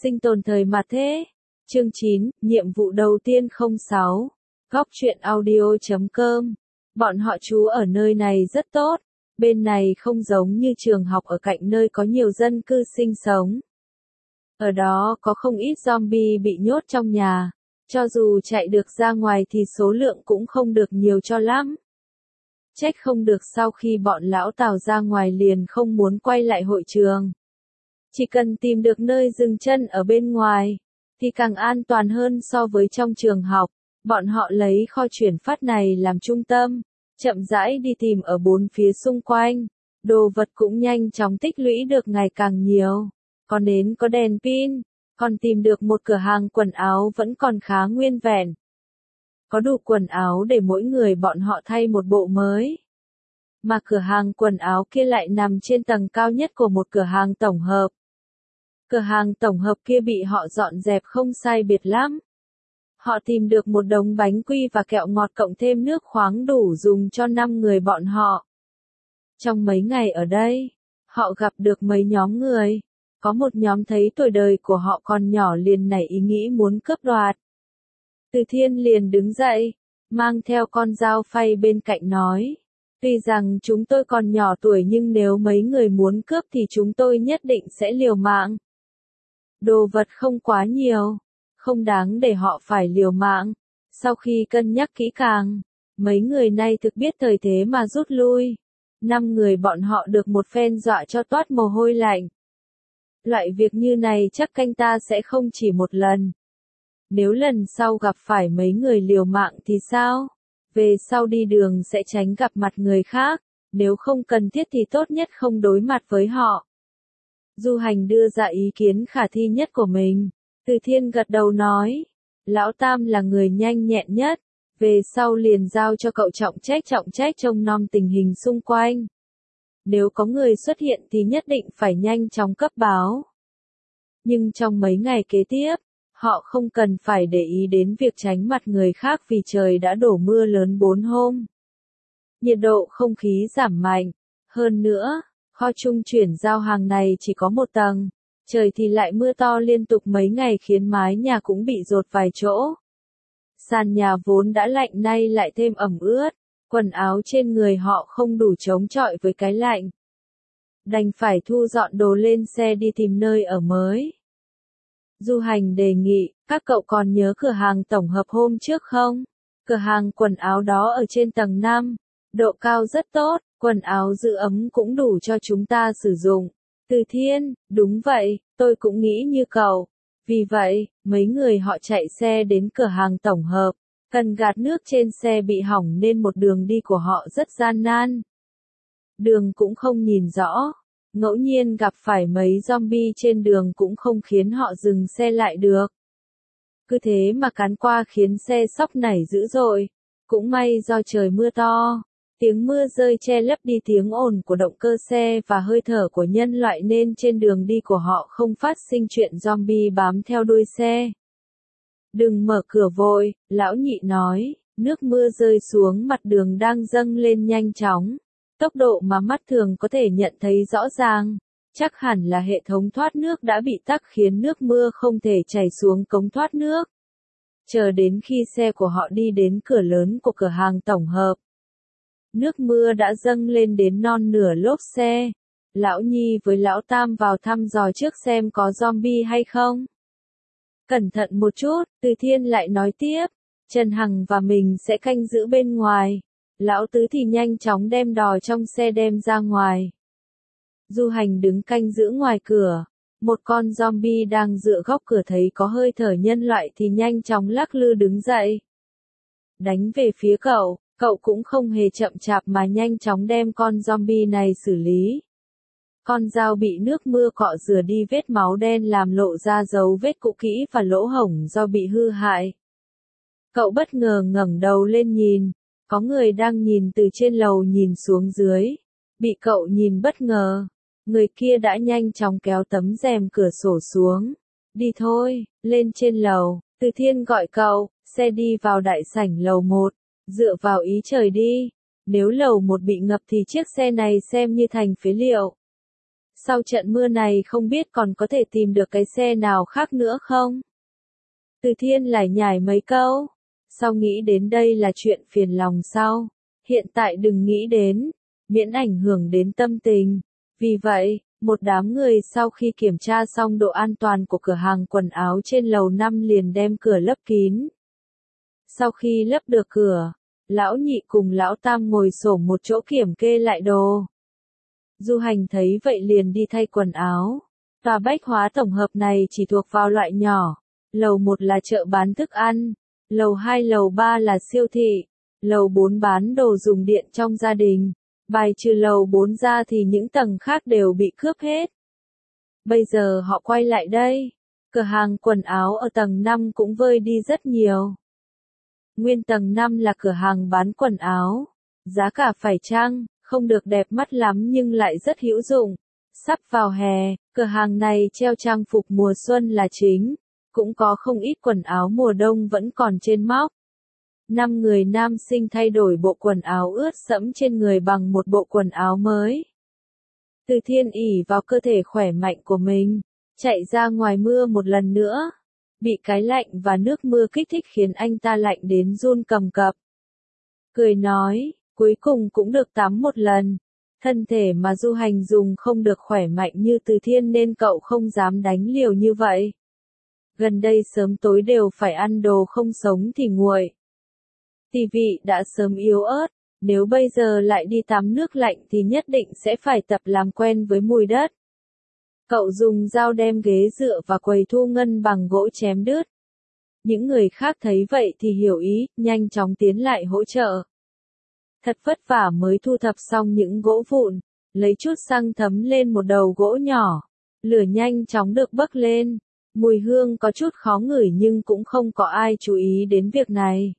Sinh tồn thời mà thế. Chương 9, nhiệm vụ đầu tiên 06. Góc truyện audio.com. Bọn họ trú ở nơi này rất tốt. Bên này không giống như trường học ở cạnh nơi có nhiều dân cư sinh sống. Ở đó có không ít zombie bị nhốt trong nhà. Cho dù chạy được ra ngoài thì số lượng cũng không được nhiều cho lắm. Trách không được sau khi bọn lão Tào ra ngoài liền không muốn quay lại hội trường. Chỉ cần tìm được nơi dừng chân ở bên ngoài, thì càng an toàn hơn so với trong trường học. Bọn họ lấy kho chuyển phát này làm trung tâm, chậm rãi đi tìm ở bốn phía xung quanh. Đồ vật cũng nhanh chóng tích lũy được ngày càng nhiều. Có nến có đèn pin, còn tìm được một cửa hàng quần áo vẫn còn khá nguyên vẹn. Có đủ quần áo để mỗi người bọn họ thay một bộ mới. Mà cửa hàng quần áo kia lại nằm trên tầng cao nhất của một cửa hàng tổng hợp. Cửa hàng tổng hợp kia bị họ dọn dẹp không sai biệt lắm. Họ tìm được một đống bánh quy và kẹo ngọt cộng thêm nước khoáng đủ dùng cho 5 người bọn họ. Trong mấy ngày ở đây, họ gặp được mấy nhóm người. Có một nhóm thấy tuổi đời của họ còn nhỏ liền nảy ý nghĩ muốn cướp đoạt. Từ Thiên liền đứng dậy, mang theo con dao phay bên cạnh nói. Tuy rằng chúng tôi còn nhỏ tuổi nhưng nếu mấy người muốn cướp thì chúng tôi nhất định sẽ liều mạng. Đồ vật không quá nhiều, không đáng để họ phải liều mạng. Sau khi cân nhắc kỹ càng, mấy người này thực biết thời thế mà rút lui. 5 người bọn họ được một phen dọa cho toát mồ hôi lạnh. Loại việc như này chắc canh ta sẽ không chỉ một lần. Nếu lần sau gặp phải mấy người liều mạng thì sao? Về sau đi đường sẽ tránh gặp mặt người khác, nếu không cần thiết thì tốt nhất không đối mặt với họ. Du Hành đưa ra ý kiến khả thi nhất của mình. Từ Thiên gật đầu nói, Lão Tam là người nhanh nhẹn nhất, về sau liền giao cho cậu trọng trách trông nom tình hình xung quanh. Nếu có người xuất hiện thì nhất định phải nhanh chóng cấp báo. Nhưng trong mấy ngày kế tiếp, họ không cần phải để ý đến việc tránh mặt người khác vì trời đã đổ mưa lớn 4 hôm. Nhiệt độ không khí giảm mạnh. Hơn nữa, kho trung chuyển giao hàng này chỉ có một tầng. Trời thì lại mưa to liên tục mấy ngày khiến mái nhà cũng bị dột vài chỗ. Sàn nhà vốn đã lạnh nay lại thêm ẩm ướt. Quần áo trên người họ không đủ chống chọi với cái lạnh. Đành phải thu dọn đồ lên xe đi tìm nơi ở mới. Du Hành đề nghị, các cậu còn nhớ cửa hàng tổng hợp hôm trước không? Cửa hàng quần áo đó ở trên tầng 5, độ cao rất tốt, quần áo giữ ấm cũng đủ cho chúng ta sử dụng. Từ Thiên, đúng vậy, tôi cũng nghĩ như cậu. Vì vậy, mấy người họ chạy xe đến cửa hàng tổng hợp. Cần gạt nước trên xe bị hỏng nên một đường đi của họ rất gian nan. Đường cũng không nhìn rõ. Ngẫu nhiên gặp phải mấy zombie trên đường cũng không khiến họ dừng xe lại được. Cứ thế mà cán qua khiến xe sóc nảy dữ dội. Cũng may do trời mưa to. Tiếng mưa rơi che lấp đi tiếng ồn của động cơ xe và hơi thở của nhân loại nên trên đường đi của họ không phát sinh chuyện zombie bám theo đuôi xe. Đừng mở cửa vội, lão nhị nói, nước mưa rơi xuống mặt đường đang dâng lên nhanh chóng. Tốc độ mà mắt thường có thể nhận thấy rõ ràng. Chắc hẳn là hệ thống thoát nước đã bị tắc khiến nước mưa không thể chảy xuống cống thoát nước. Chờ đến khi xe của họ đi đến cửa lớn của cửa hàng tổng hợp. Nước mưa đã dâng lên đến non nửa lốp xe. Lão Nhi với Lão Tam vào thăm dò trước xem có zombie hay không. Cẩn thận một chút, Từ Thiên lại nói tiếp. Trần Hằng và mình sẽ canh giữ bên ngoài. Lão Tứ thì nhanh chóng đem đò trong xe đem ra ngoài. Du Hành đứng canh giữ ngoài cửa. Một con zombie đang dựa góc cửa thấy có hơi thở nhân loại thì nhanh chóng lắc lư đứng dậy. Đánh về phía cậu, cậu cũng không hề chậm chạp mà nhanh chóng đem con zombie này xử lý. Con dao bị nước mưa cọ rửa đi vết máu đen làm lộ ra dấu vết cũ kỹ và lỗ hổng do bị hư hại. Cậu bất ngờ ngẩng đầu lên nhìn. Có người đang nhìn từ trên lầu nhìn xuống dưới. Bị cậu nhìn bất ngờ. Người kia đã nhanh chóng kéo tấm rèm cửa sổ xuống. Đi thôi, lên trên lầu. Từ Thiên gọi cậu, xe đi vào đại sảnh lầu 1. Dựa vào ý trời đi. Nếu lầu 1 bị ngập thì chiếc xe này xem như thành phế liệu. Sau trận mưa này không biết còn có thể tìm được cái xe nào khác nữa không? Từ Thiên lải nhải mấy câu. Sau nghĩ đến đây là chuyện phiền lòng sau. Hiện tại đừng nghĩ đến, miễn ảnh hưởng đến tâm tình. Vì vậy, một đám người sau khi kiểm tra xong độ an toàn của cửa hàng quần áo trên lầu 5 liền đem cửa lấp kín. Sau khi lấp được cửa, lão nhị cùng lão tam ngồi xổm một chỗ kiểm kê lại đồ. Du Hành thấy vậy liền đi thay quần áo. Tòa bách hóa tổng hợp này chỉ thuộc vào loại nhỏ. Lầu 1 là chợ bán thức ăn, lầu 2 lầu 3 là siêu thị, lầu 4 bán đồ dùng điện trong gia đình. Bài trừ lầu 4 ra thì những tầng khác đều bị cướp hết. Bây giờ họ quay lại đây, cửa hàng quần áo ở tầng 5 cũng vơi đi rất nhiều. Nguyên tầng 5 là cửa hàng bán quần áo, giá cả phải chăng, không được đẹp mắt lắm nhưng lại rất hữu dụng. Sắp vào hè, cửa hàng này treo trang phục mùa xuân là chính, cũng có không ít quần áo mùa đông vẫn còn trên móc. 5 người nam sinh thay đổi bộ quần áo ướt sẫm trên người bằng một bộ quần áo mới. Từ Thiên ỷ vào cơ thể khỏe mạnh của mình, chạy ra ngoài mưa một lần nữa. Bị cái lạnh và nước mưa kích thích khiến anh ta lạnh đến run cầm cập. Cười nói, cuối cùng cũng được tắm một lần. Thân thể mà Du Hành dùng không được khỏe mạnh như Từ Thiên nên cậu không dám đánh liều như vậy. Gần đây sớm tối đều phải ăn đồ không sống thì nguội. Tỷ vị đã sớm yếu ớt, nếu bây giờ lại đi tắm nước lạnh thì nhất định sẽ phải tập làm quen với mùi đất. Cậu dùng dao đem ghế dựa và quầy thu ngân bằng gỗ chém đứt. Những người khác thấy vậy thì hiểu ý, nhanh chóng tiến lại hỗ trợ. Thật vất vả mới thu thập xong những gỗ vụn, lấy chút xăng thấm lên một đầu gỗ nhỏ. Lửa nhanh chóng được bấc lên. Mùi hương có chút khó ngửi nhưng cũng không có ai chú ý đến việc này.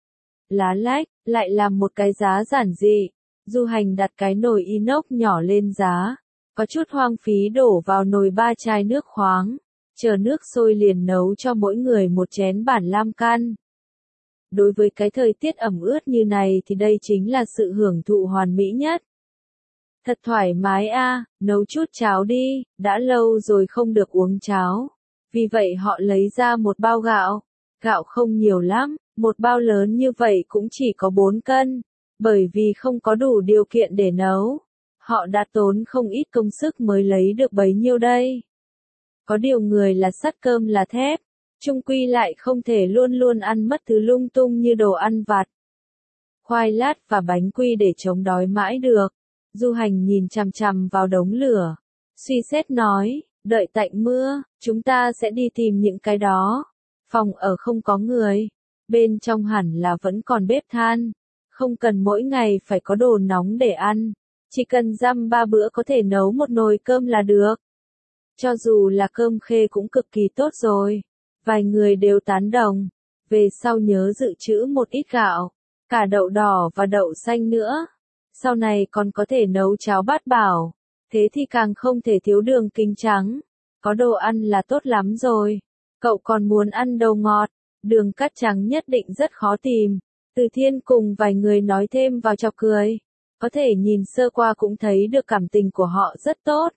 Lá lách, lại làm một cái giá giản dị. Du Hành đặt cái nồi inox nhỏ lên giá. Có chút hoang phí đổ vào nồi 3 chai nước khoáng. Chờ nước sôi liền nấu cho mỗi người một chén bản lam can. Đối với cái thời tiết ẩm ướt như này thì đây chính là sự hưởng thụ hoàn mỹ nhất. Thật thoải mái a, nấu chút cháo đi, đã lâu rồi không được uống cháo. Vì vậy họ lấy ra một bao gạo. Gạo không nhiều lắm, một bao lớn như vậy cũng chỉ có 4 cân. Bởi vì không có đủ điều kiện để nấu. Họ đã tốn không ít công sức mới lấy được bấy nhiêu đây. Có điều người là sắt cơm là thép. Chung quy lại không thể luôn luôn ăn mất thứ lung tung như đồ ăn vặt. Khoai lát và bánh quy để chống đói mãi được. Du Hành nhìn chằm chằm vào đống lửa. Suy xét nói, đợi tạnh mưa, chúng ta sẽ đi tìm những cái đó. Phòng ở không có người. Bên trong hẳn là vẫn còn bếp than. Không cần mỗi ngày phải có đồ nóng để ăn. Chỉ cần dăm 3 bữa có thể nấu một nồi cơm là được. Cho dù là cơm khê cũng cực kỳ tốt rồi. Vài người đều tán đồng. Về sau nhớ dự trữ một ít gạo. Cả đậu đỏ và đậu xanh nữa. Sau này còn có thể nấu cháo bát bảo. Thế thì càng không thể thiếu đường kính trắng. Có đồ ăn là tốt lắm rồi. Cậu còn muốn ăn đồ ngọt. Đường cát trắng nhất định rất khó tìm. Từ Thiên cùng vài người nói thêm vào chọc cười. Có thể nhìn sơ qua cũng thấy được cảm tình của họ rất tốt.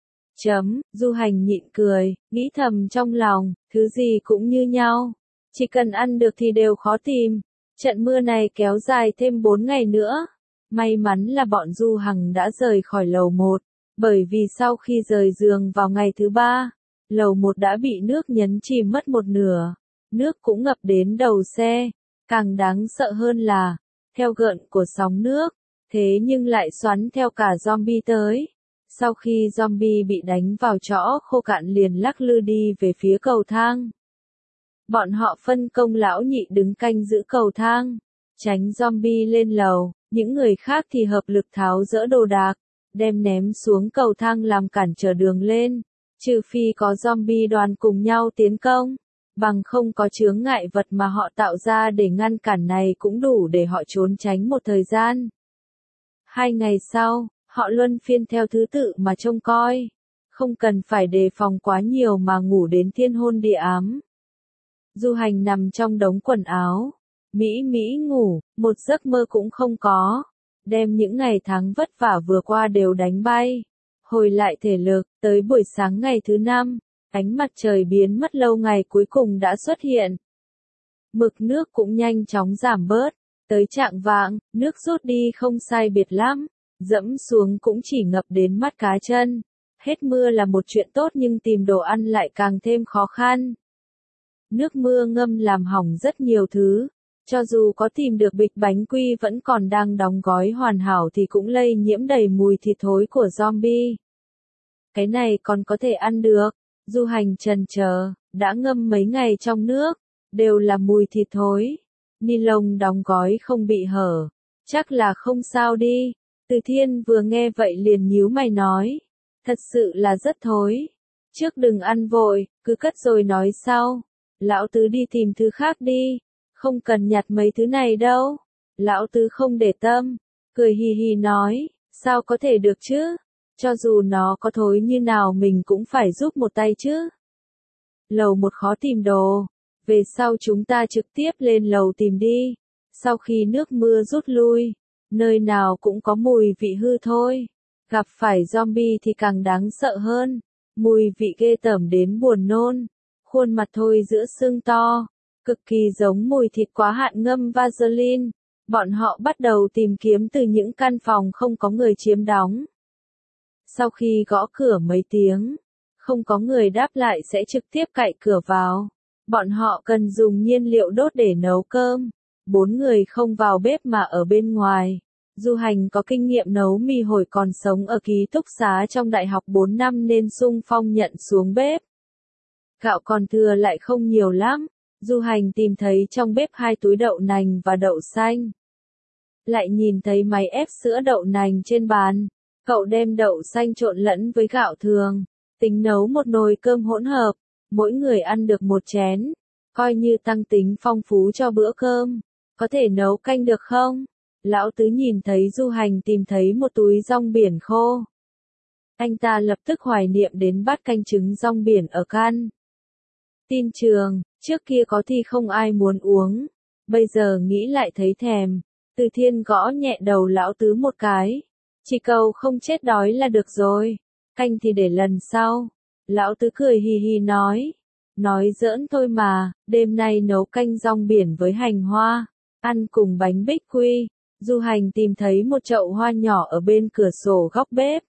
Du Hành nhịn cười, nghĩ thầm trong lòng, thứ gì cũng như nhau. Chỉ cần ăn được thì đều khó tìm. Trận mưa này kéo dài thêm 4 ngày nữa. May mắn là bọn Du Hằng đã rời khỏi lầu 1. Bởi vì sau khi rời giường vào ngày thứ 3, lầu 1 đã bị nước nhấn chìm mất một nửa. Nước cũng ngập đến đầu xe. Càng đáng sợ hơn là, theo gợn của sóng nước, thế nhưng lại xoắn theo cả zombie tới. Sau khi zombie bị đánh vào chõ khô cạn liền lắc lư đi về phía cầu thang. Bọn họ phân công lão nhị đứng canh giữ cầu thang, tránh zombie lên lầu, những người khác thì hợp lực tháo dỡ đồ đạc, đem ném xuống cầu thang làm cản trở đường lên, trừ phi có zombie đoàn cùng nhau tiến công, bằng không có chướng ngại vật mà họ tạo ra để ngăn cản này cũng đủ để họ trốn tránh một thời gian. 2 ngày sau, họ luân phiên theo thứ tự mà trông coi, không cần phải đề phòng quá nhiều mà ngủ đến thiên hôn địa ám. Du Hành nằm trong đống quần áo, mỹ mỹ ngủ, một giấc mơ cũng không có, đem những ngày tháng vất vả vừa qua đều đánh bay. hồi lại thể lực, tới buổi sáng ngày thứ 5, ánh mặt trời biến mất lâu ngày cuối cùng đã xuất hiện. Mực nước cũng nhanh chóng giảm bớt, tới chạng vạng, nước rút đi không sai biệt lắm, dẫm xuống cũng chỉ ngập đến mắt cá chân. Hết mưa là một chuyện tốt nhưng tìm đồ ăn lại càng thêm khó khăn. Nước mưa ngâm làm hỏng rất nhiều thứ, cho dù có tìm được bịch bánh quy vẫn còn đang đóng gói hoàn hảo thì cũng lây nhiễm đầy mùi thịt thối của zombie. Cái này còn có thể ăn được, du hành chần chờ, đã ngâm mấy ngày trong nước, đều là mùi thịt thối. Ni lông đóng gói không bị hở, chắc là không sao đi. Từ Thiên vừa nghe vậy liền nhíu mày nói, thật sự là rất thối. Trước đừng ăn vội, cứ cất rồi nói sau. Lão tứ đi tìm thứ khác đi, không cần nhặt mấy thứ này đâu. Lão tứ không để tâm, cười hì hì nói, sao có thể được chứ? Cho dù nó có thối như nào mình cũng phải giúp một tay chứ. Lầu 1 khó tìm đồ, về sau chúng ta trực tiếp lên lầu tìm đi. Sau khi nước mưa rút lui, nơi nào cũng có mùi vị hư thôi. Gặp phải zombie thì càng đáng sợ hơn, mùi vị ghê tởm đến buồn nôn. Khuôn mặt thôi giữa sưng to, cực kỳ giống mùi thịt quá hạn ngâm Vaseline. Bọn họ bắt đầu tìm kiếm từ những căn phòng không có người chiếm đóng. Sau khi gõ cửa mấy tiếng, không có người đáp lại sẽ trực tiếp cạy cửa vào. Bọn họ cần dùng nhiên liệu đốt để nấu cơm. 4 người không vào bếp mà ở bên ngoài. Du hành có kinh nghiệm nấu mì hồi còn sống ở ký túc xá trong đại học 4 năm nên xung phong nhận xuống bếp. Gạo còn thừa lại không nhiều lắm, du hành tìm thấy trong bếp 2 túi đậu nành và đậu xanh. Lại nhìn thấy máy ép sữa đậu nành trên bàn, cậu đem đậu xanh trộn lẫn với gạo thường, tính nấu một nồi cơm hỗn hợp, mỗi người ăn được 1 chén, coi như tăng tính phong phú cho bữa cơm. Có thể nấu canh được không? Lão tứ nhìn thấy du hành tìm thấy một túi rong biển khô. Anh ta lập tức hoài niệm đến bát canh trứng rong biển ở căn tin trường, trước kia có thì không ai muốn uống, bây giờ nghĩ lại thấy thèm. Từ Thiên gõ nhẹ đầu lão tứ một cái, chỉ cầu không chết đói là được rồi, canh thì để lần sau. Lão tứ cười hì hì nói giỡn thôi mà, đêm nay nấu canh rong biển với hành hoa, ăn cùng bánh bích quy. Du hành tìm thấy một chậu hoa nhỏ ở bên cửa sổ góc bếp.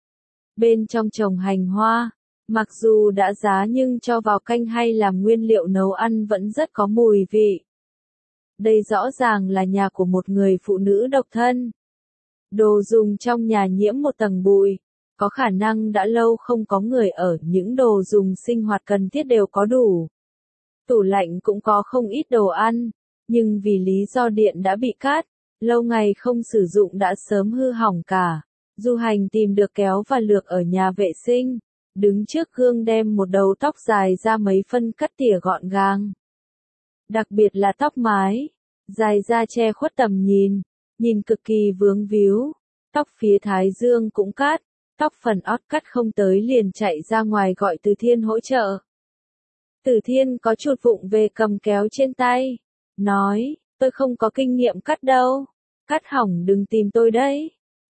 Bên trong trồng hành hoa, mặc dù đã giá nhưng cho vào canh hay làm nguyên liệu nấu ăn vẫn rất có mùi vị. Đây rõ ràng là nhà của một người phụ nữ độc thân. Đồ dùng trong nhà nhiễm một tầng bụi, có khả năng đã lâu không có người ở, những đồ dùng sinh hoạt cần thiết đều có đủ. Tủ lạnh cũng có không ít đồ ăn, nhưng vì lý do điện đã bị cắt, lâu ngày không sử dụng đã sớm hư hỏng cả. Du hành tìm được kéo và lược ở nhà vệ sinh, đứng trước gương đem một đầu tóc dài ra mấy phân cắt tỉa gọn gàng. Đặc biệt là tóc mái, dài ra che khuất tầm nhìn cực kỳ vướng víu. Tóc phía thái dương cũng cắt, tóc phần ót cắt không tới liền chạy ra ngoài gọi Từ Thiên hỗ trợ. Từ Thiên có chuột vụng về cầm kéo trên tay, nói, tôi không có kinh nghiệm cắt đâu, cắt hỏng đừng tìm tôi đấy.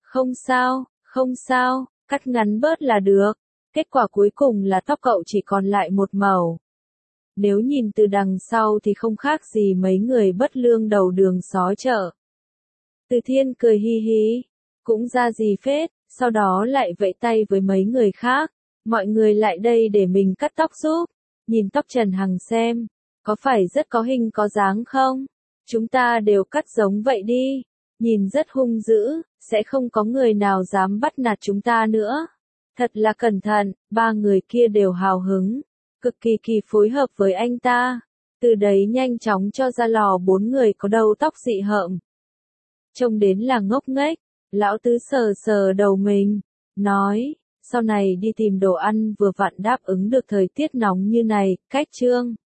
Không sao, cắt ngắn bớt là được. Kết quả cuối cùng là tóc cậu chỉ còn lại một màu. Nếu nhìn từ đằng sau thì không khác gì mấy người bất lương đầu đường xó chợ. Từ Thiên cười hi hi, cũng ra gì phết, sau đó lại vẫy tay với mấy người khác. Mọi người lại đây để mình cắt tóc giúp. Nhìn tóc Trần Hằng xem, có phải rất có hình có dáng không? Chúng ta đều cắt giống vậy đi. Nhìn rất hung dữ, sẽ không có người nào dám bắt nạt chúng ta nữa. Thật là cẩn thận, 3 người kia đều hào hứng, cực kỳ phối hợp với anh ta. Từ đấy nhanh chóng cho ra lò 4 người có đầu tóc dị hợm. Trông đến là ngốc nghếch, lão tứ sờ đầu mình, nói, sau này đi tìm đồ ăn vừa vặn đáp ứng được thời tiết nóng như này, cách chương.